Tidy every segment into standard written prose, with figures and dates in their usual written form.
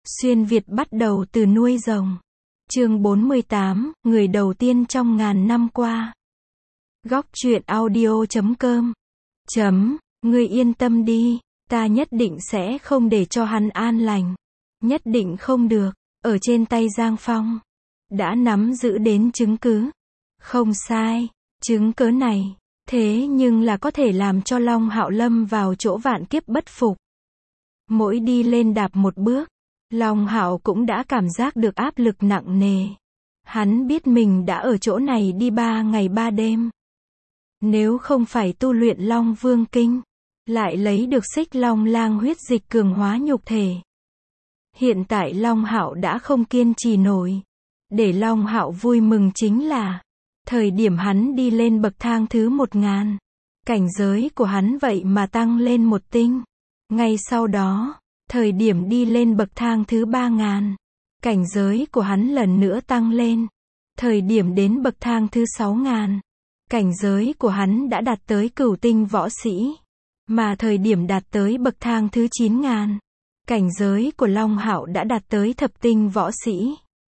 Xuyên Việt bắt đầu từ nuôi rồng. Chương 48, người đầu tiên trong ngàn năm qua. Góc truyện audio.com. Ngươi yên tâm đi, ta nhất định sẽ không để cho hắn an lành. Nhất định không được. Ở trên tay Giang Phong đã nắm giữ đến chứng cứ. Không sai, chứng cứ này, thế nhưng là có thể làm cho Long Hạo lâm vào chỗ vạn kiếp bất phục. Mỗi đi lên đạp một bước, Long Hạo cũng đã cảm giác được áp lực nặng nề. Hắn biết mình đã ở chỗ này đi 3 ngày 3 đêm. Nếu không phải tu luyện Long Vương Kinh, lại lấy được Xích Long Lang huyết dịch cường hóa nhục thể, hiện tại Long Hạo đã không kiên trì nổi. Để Long Hạo vui mừng chính là, thời điểm hắn đi lên bậc thang thứ 1000, cảnh giới của hắn vậy mà tăng lên 1 tinh. Ngay sau đó, thời điểm đi lên bậc thang thứ 3000, cảnh giới của hắn lần nữa tăng lên. Thời điểm đến bậc thang thứ 6000, cảnh giới của hắn đã đạt tới cửu tinh võ sĩ. Mà thời điểm đạt tới bậc thang thứ 9000, cảnh giới của Long Hạo đã đạt tới thập tinh võ sĩ.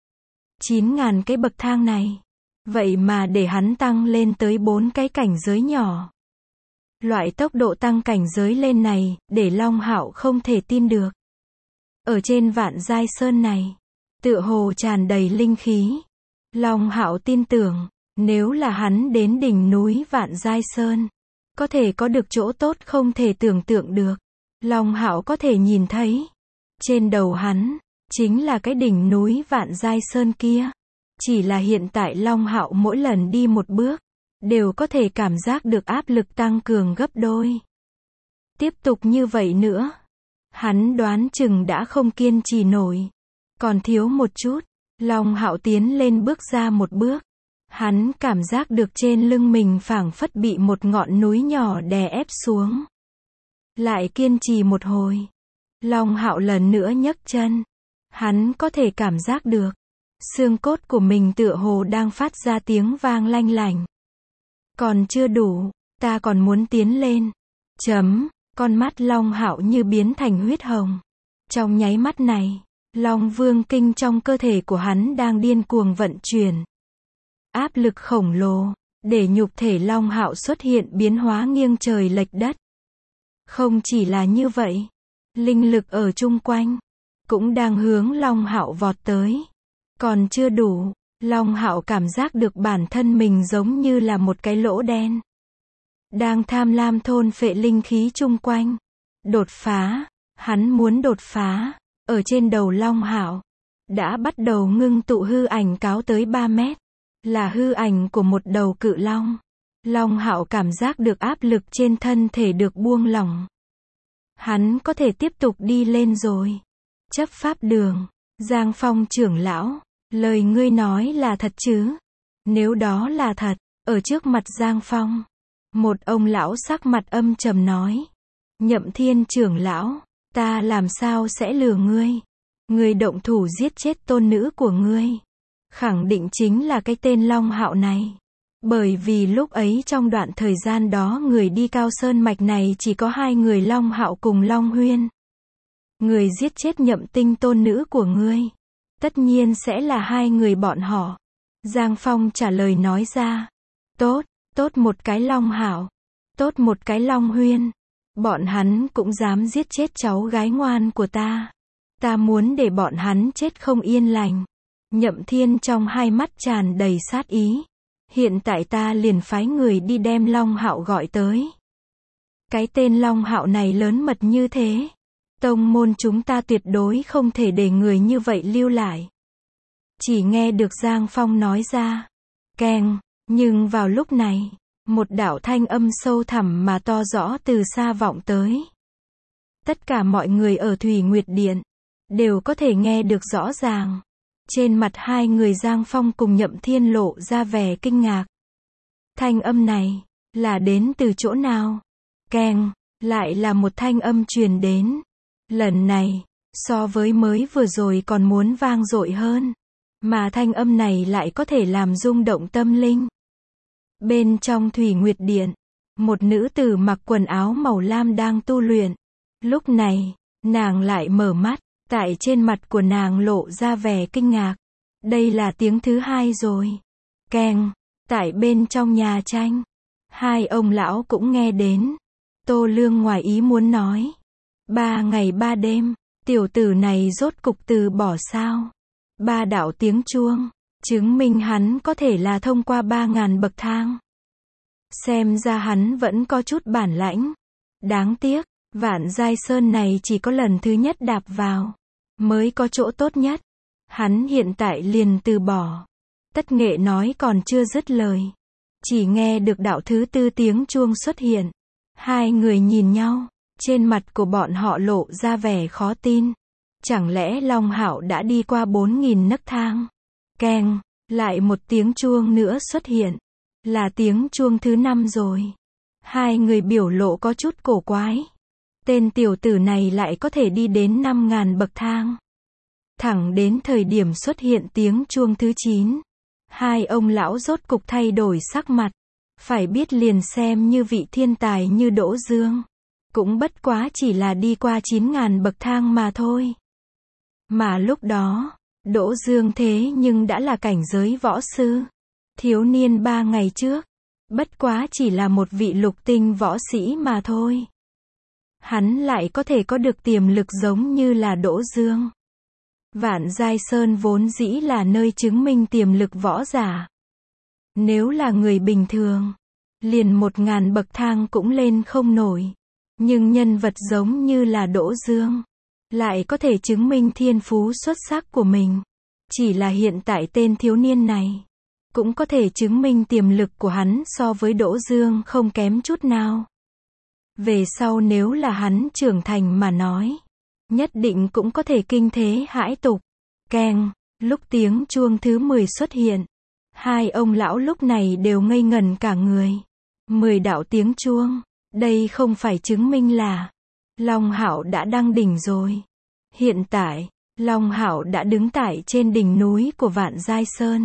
9000 cái bậc thang này, vậy mà để hắn tăng lên tới 4 cái cảnh giới nhỏ. Loại tốc độ tăng cảnh giới lên này, để Long Hạo không thể tin được. Ở trên Vạn Giai Sơn này, tựa hồ tràn đầy linh khí. Long Hạo tin tưởng, nếu là hắn đến đỉnh núi Vạn Giai Sơn, có thể có được chỗ tốt không thể tưởng tượng được. Long Hạo có thể nhìn thấy, trên đầu hắn, chính là cái đỉnh núi Vạn Giai Sơn kia. Chỉ là hiện tại Long Hạo mỗi lần đi một bước, đều có thể cảm giác được áp lực tăng cường gấp đôi. Tiếp tục như vậy nữa, hắn đoán chừng đã không kiên trì nổi. Còn thiếu một chút, Long Hạo tiến lên bước ra một bước. Hắn cảm giác được trên lưng mình phảng phất bị một ngọn núi nhỏ đè ép xuống. Lại kiên trì một hồi, Long Hạo lần nữa nhấc chân. Hắn có thể cảm giác được, xương cốt của mình tựa hồ đang phát ra tiếng vang lanh lảnh. Còn chưa đủ, ta còn muốn tiến lên. Con mắt Long Hạo như biến thành huyết hồng. Trong nháy mắt này, Long Vương Kinh trong cơ thể của hắn đang điên cuồng vận chuyển. Áp lực khổng lồ, để nhục thể Long Hạo xuất hiện biến hóa nghiêng trời lệch đất. Không chỉ là như vậy, linh lực ở chung quanh cũng đang hướng Long Hạo vọt tới. Còn chưa đủ, Long Hạo cảm giác được bản thân mình giống như là một cái lỗ đen, đang tham lam thôn phệ linh khí chung quanh. Đột phá, hắn muốn đột phá. Ở trên đầu Long Hạo đã bắt đầu ngưng tụ hư ảnh cao tới 3 mét, là hư ảnh của một đầu cự long. Long Hạo cảm giác được áp lực trên thân thể được buông lỏng. Hắn có thể tiếp tục đi lên rồi. Chấp pháp đường, Giang Phong trưởng lão, lời ngươi nói là thật chứ? Nếu đó là thật, ở trước mặt Giang Phong, một ông lão sắc mặt âm trầm nói. Nhậm Thiên trưởng lão, ta làm sao sẽ lừa ngươi? Ngươi động thủ giết chết tôn nữ của ngươi, khẳng định chính là cái tên Long Hạo này. Bởi vì lúc ấy trong đoạn thời gian đó người đi Cao Sơn Mạch này chỉ có 2 người Long Hạo cùng Long Huyên. Người giết chết Nhậm Tinh tôn nữ của ngươi, tất nhiên sẽ là 2 người bọn họ. Giang Phong trả lời nói ra. Tốt một cái Long Hạo, tốt một cái Long Huyên. Bọn hắn cũng dám giết chết cháu gái ngoan của ta. Ta muốn để bọn hắn chết không yên lành. Nhậm Thiên trong hai mắt tràn đầy sát ý. Hiện tại ta liền phái người đi đem Long Hạo gọi tới. Cái tên Long Hạo này lớn mật như thế, tông môn chúng ta tuyệt đối không thể để người như vậy lưu lại. Chỉ nghe được Giang Phong nói ra. Keng, nhưng vào lúc này, một đạo thanh âm sâu thẳm mà to rõ từ xa vọng tới. Tất cả mọi người ở Thủy Nguyệt Điện đều có thể nghe được rõ ràng. Trên mặt 2 người Giang Phong cùng Nhậm Thiên lộ ra vẻ kinh ngạc. Thanh âm này là đến từ chỗ nào? Keng, lại là một thanh âm truyền đến. Lần này, so với mới vừa rồi còn muốn vang dội hơn. Mà thanh âm này lại có thể làm rung động tâm linh. Bên trong Thủy Nguyệt Điện, một nữ tử mặc quần áo màu lam đang tu luyện. Lúc này, nàng lại mở mắt, Tại trên mặt của nàng lộ ra vẻ kinh ngạc. Đây là tiếng thứ hai rồi. Keng. Tại bên trong nhà tranh. Hai ông lão cũng nghe đến. Tô Lương ngoài ý muốn nói. 3 ngày 3 đêm. Tiểu tử này rốt cục từ bỏ sao? 3 đạo tiếng chuông. Chứng minh hắn có thể là thông qua 3.000 bậc thang. Xem ra hắn vẫn có chút bản lãnh. Đáng tiếc, Vạn Giai Sơn này chỉ có lần thứ nhất đạp vào, mới có chỗ tốt nhất. Hắn hiện tại liền từ bỏ. Tất Nghệ nói còn chưa dứt lời. Chỉ nghe được đạo thứ tư tiếng chuông xuất hiện. Hai người nhìn nhau, trên mặt của bọn họ lộ ra vẻ khó tin. Chẳng lẽ Long Hạo đã đi qua 4.000 nấc thang? Keng, lại một tiếng chuông nữa xuất hiện. Là tiếng chuông thứ 5 rồi. Hai người biểu lộ có chút cổ quái. Tên tiểu tử này lại có thể đi đến 5.000 bậc thang. Thẳng đến thời điểm xuất hiện tiếng chuông thứ 9. Hai ông lão rốt cục thay đổi sắc mặt. Phải biết liền xem như vị thiên tài như Đỗ Dương. Cũng bất quá chỉ là đi qua 9.000 bậc thang mà thôi. Mà lúc đó, Đỗ Dương thế nhưng đã là cảnh giới võ sư. Thiếu niên 3 ngày trước. Bất quá chỉ là một vị lục tinh võ sĩ mà thôi. Hắn lại có thể có được tiềm lực giống như là Đỗ Dương. Vạn Giai Sơn vốn dĩ là nơi chứng minh tiềm lực võ giả. Nếu là người bình thường, liền 1.000 bậc thang cũng lên không nổi. Nhưng nhân vật giống như là Đỗ Dương, lại có thể chứng minh thiên phú xuất sắc của mình. Chỉ là hiện tại tên thiếu niên này, cũng có thể chứng minh tiềm lực của hắn so với Đỗ Dương không kém chút nào. Về sau nếu là hắn trưởng thành mà nói, nhất định cũng có thể kinh thế hãi tục. Keng, lúc tiếng chuông thứ 10 xuất hiện, hai ông lão lúc này đều ngây ngẩn cả người. 10 đạo tiếng chuông, đây không phải chứng minh là Long Hạo đã đăng đỉnh rồi. Hiện tại, Long Hạo đã đứng tại trên đỉnh núi của Vạn Giai Sơn.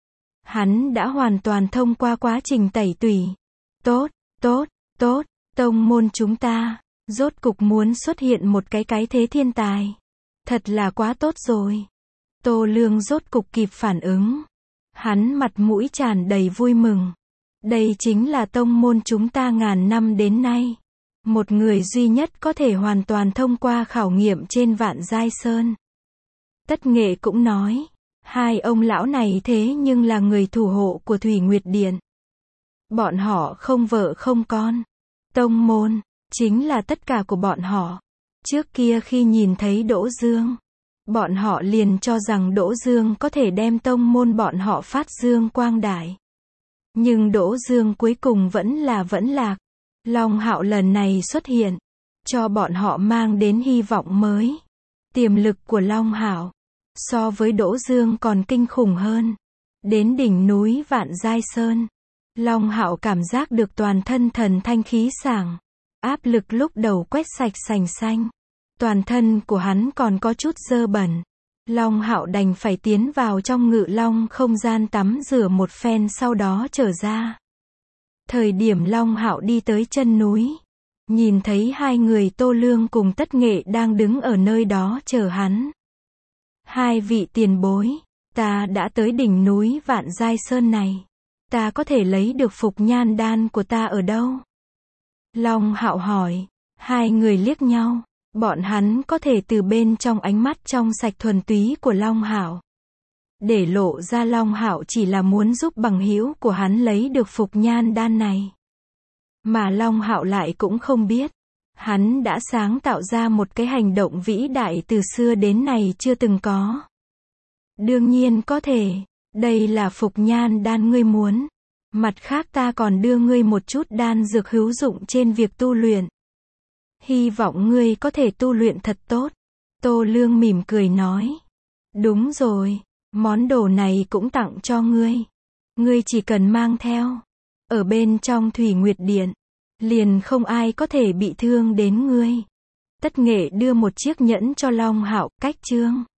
Hắn đã hoàn toàn thông qua quá trình tẩy tủy. Tốt, tốt, tốt, tông môn chúng ta, rốt cục muốn xuất hiện một cái thế thiên tài. Thật là quá tốt rồi. Tô Lương rốt cục kịp phản ứng. Hắn mặt mũi tràn đầy vui mừng. Đây chính là tông môn chúng ta ngàn năm đến nay. Một người duy nhất có thể hoàn toàn thông qua khảo nghiệm trên Vạn Giai Sơn. Tất Nghệ cũng nói. Hai ông lão này thế nhưng là người thủ hộ của Thủy Nguyệt Điện. Bọn họ không vợ không con. Tông môn, chính là tất cả của bọn họ. Trước kia khi nhìn thấy Đỗ Dương, bọn họ liền cho rằng Đỗ Dương có thể đem tông môn bọn họ phát dương quang đại. Nhưng Đỗ Dương cuối cùng vẫn lạc. Long Hạo lần này xuất hiện, cho bọn họ mang đến hy vọng mới. Tiềm lực của Long Hạo, so với Đỗ Dương còn kinh khủng hơn. Đến đỉnh núi Vạn Giai Sơn, Long Hạo cảm giác được toàn thân thần thanh khí sảng. Áp lực lúc đầu quét sạch sành xanh. Toàn thân của hắn còn có chút dơ bẩn. Long Hạo đành phải tiến vào trong Ngự Long không gian tắm rửa một phen sau đó trở ra. Thời điểm Long Hạo đi tới chân núi, nhìn thấy hai người Tô Lương cùng Tất Nghệ đang đứng ở nơi đó chờ hắn. Hai vị tiền bối, ta đã tới đỉnh núi Vạn Giai Sơn này. Ta có thể lấy được phục nhan đan của ta ở đâu? Long Hạo hỏi. Hai người liếc nhau. Bọn hắn có thể từ bên trong ánh mắt trong sạch thuần túy của Long Hạo để lộ ra Long Hạo chỉ là muốn giúp bằng hữu của hắn lấy được phục nhan đan này. Mà Long Hạo lại cũng không biết, hắn đã sáng tạo ra một cái hành động vĩ đại từ xưa đến nay chưa từng có. Đương nhiên có thể, đây là phục nhan đan ngươi muốn. Mặt khác ta còn đưa ngươi một chút đan dược hữu dụng trên việc tu luyện. Hy vọng ngươi có thể tu luyện thật tốt. Tô Lương mỉm cười nói. Đúng rồi, món đồ này cũng tặng cho ngươi. Ngươi chỉ cần mang theo. Ở bên trong Thủy Nguyệt Điện, liền không ai có thể bị thương đến ngươi. Tất Nghệ đưa một chiếc nhẫn cho Long Hạo, cách chương.